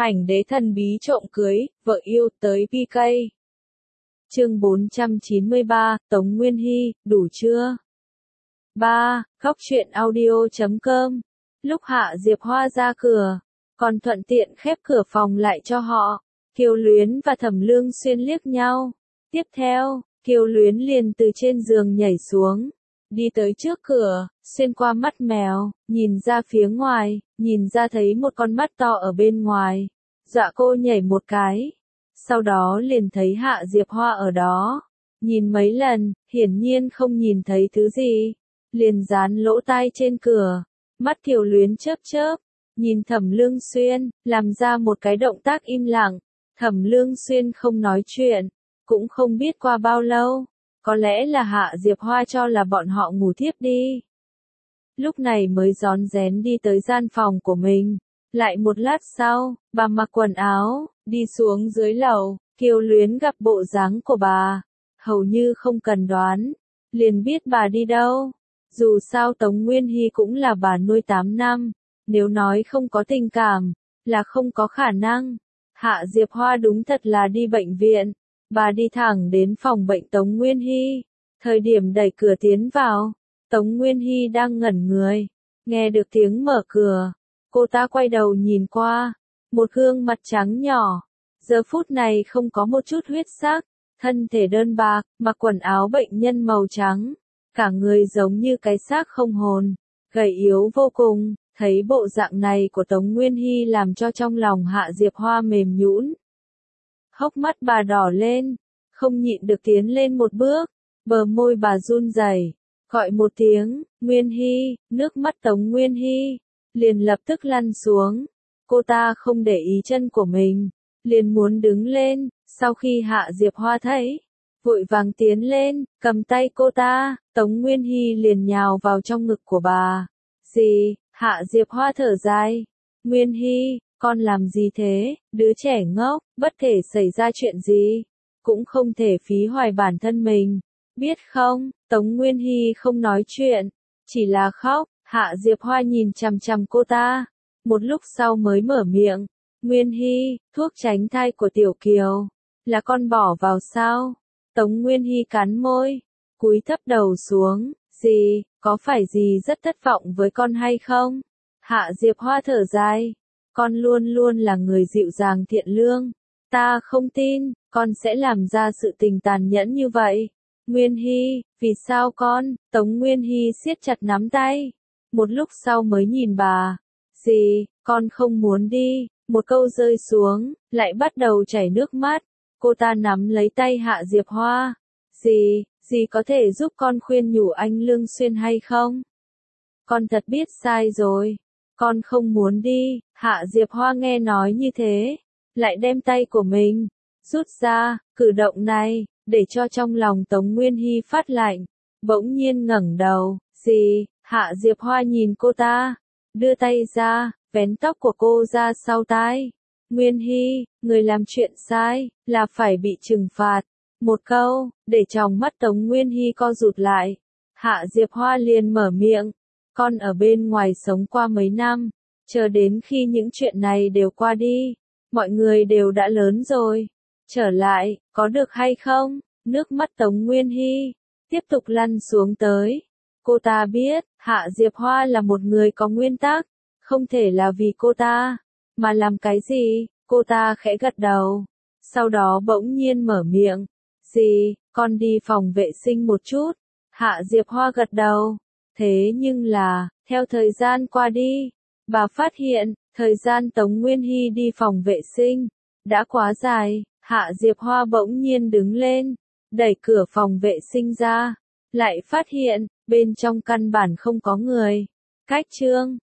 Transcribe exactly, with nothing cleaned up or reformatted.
Ảnh đế thần bí trộm cưới, vợ yêu tới pê ca. Chương bốn trăm chín mươi ba, Tống Nguyên Hy, đủ chưa? ba. Góc truyện audio chấm com. Lúc Hạ Diệp Hoa ra cửa, còn thuận tiện khép cửa phòng lại cho họ. Kiều Luyến và Thẩm Lương Xuyên liếc nhau. Tiếp theo, Kiều Luyến liền từ trên giường nhảy xuống, đi tới trước cửa, xuyên qua mắt mèo, nhìn ra phía ngoài, nhìn ra thấy một con mắt to ở bên ngoài. Dọa cô nhảy một cái. Sau đó liền thấy Hạ Diệp Hoa ở đó. Nhìn mấy lần, hiển nhiên không nhìn thấy thứ gì. Liền dán lỗ tai trên cửa. Mắt Kiều Luyến chớp chớp. Nhìn Thẩm Lương Xuyên, làm ra một cái động tác im lặng. Thẩm Lương Xuyên không nói chuyện. Cũng không biết qua bao lâu. Có lẽ là Hạ Diệp Hoa cho là bọn họ ngủ thiếp đi. Lúc này mới rón rén đi tới gian phòng của mình. Lại một lát sau, bà mặc quần áo, đi xuống dưới lầu. Kiều Luyến gặp bộ dáng của bà, hầu như không cần đoán, liền biết bà đi đâu. Dù sao Tống Nguyên Hy cũng là bà nuôi tám năm, nếu nói không có tình cảm, là không có khả năng. Hạ Diệp Hoa đúng thật là đi bệnh viện, bà đi thẳng đến phòng bệnh Tống Nguyên Hy. Thời điểm đẩy cửa tiến vào, Tống Nguyên Hy đang ngẩn người, nghe được tiếng mở cửa. Cô ta quay đầu nhìn qua, một gương mặt trắng nhỏ, giờ phút này không có một chút huyết sắc, thân thể đơn bạc, mặc quần áo bệnh nhân màu trắng, cả người giống như cái xác không hồn, gầy yếu vô cùng. Thấy bộ dạng này của Tống Nguyên Hy làm cho trong lòng Hạ Diệp Hoa mềm nhũn. Hốc mắt bà đỏ lên, không nhịn được tiến lên một bước, bờ môi bà run rẩy, gọi một tiếng, Nguyên Hy, nước mắt Tống Nguyên Hy liền lập tức lăn xuống. Cô ta không để ý chân của mình, liền muốn đứng lên, sau khi Hạ Diệp Hoa thấy, vội vàng tiến lên, cầm tay cô ta. Tống Nguyên Hy liền nhào vào trong ngực của bà. Gì? Hạ Diệp Hoa thở dài. Nguyên Hy, con làm gì thế? Đứa trẻ ngốc, bất kể xảy ra chuyện gì, cũng không thể phí hoài bản thân mình, biết không? Tống Nguyên Hy không nói chuyện, chỉ là khóc. Hạ Diệp Hoa nhìn chằm chằm cô ta, một lúc sau mới mở miệng. Nguyên Hy, thuốc tránh thai của Tiểu Kiều, là con bỏ vào sao? Tống Nguyên Hy cắn môi, cúi thấp đầu xuống. Gì, có phải gì rất thất vọng với con hay không? Hạ Diệp Hoa thở dài. Con luôn luôn là người dịu dàng thiện lương. Ta không tin, con sẽ làm ra sự tình tàn nhẫn như vậy. Nguyên Hy, vì sao con? Tống Nguyên Hy siết chặt nắm tay. Một lúc sau mới nhìn bà. Gì, con không muốn đi. Một câu rơi xuống, lại bắt đầu chảy nước mắt. Cô ta nắm lấy tay Hạ Diệp Hoa. Gì, gì có thể giúp con khuyên nhủ anh Lương Xuyên hay không? Con thật biết sai rồi. Con không muốn đi. Hạ Diệp Hoa nghe nói như thế, lại đem tay của mình rút ra. Cử động này, để cho trong lòng Tống Nguyên Hy phát lạnh. Bỗng nhiên ngẩng đầu. Gì? Hạ Diệp Hoa nhìn cô ta, đưa tay ra, vén tóc của cô ra sau tai. Nguyên Hy, người làm chuyện sai, là phải bị trừng phạt. Một câu, để trong mắt Tống Nguyên Hy co rụt lại. Hạ Diệp Hoa liền mở miệng. Con ở bên ngoài sống qua mấy năm, chờ đến khi những chuyện này đều qua đi, mọi người đều đã lớn rồi. Trở lại, có được hay không? Nước mắt Tống Nguyên Hy tiếp tục lăn xuống tới. Cô ta biết, Hạ Diệp Hoa là một người có nguyên tắc, không thể là vì cô ta, mà làm cái gì. Cô ta khẽ gật đầu, sau đó bỗng nhiên mở miệng. Gì, con đi phòng vệ sinh một chút. Hạ Diệp Hoa gật đầu. Thế nhưng là, theo thời gian qua đi, bà phát hiện, thời gian Tống Nguyên Hy đi phòng vệ sinh đã quá dài. Hạ Diệp Hoa bỗng nhiên đứng lên, đẩy cửa phòng vệ sinh ra, lại phát hiện, bên trong căn bản không có người. Cách chương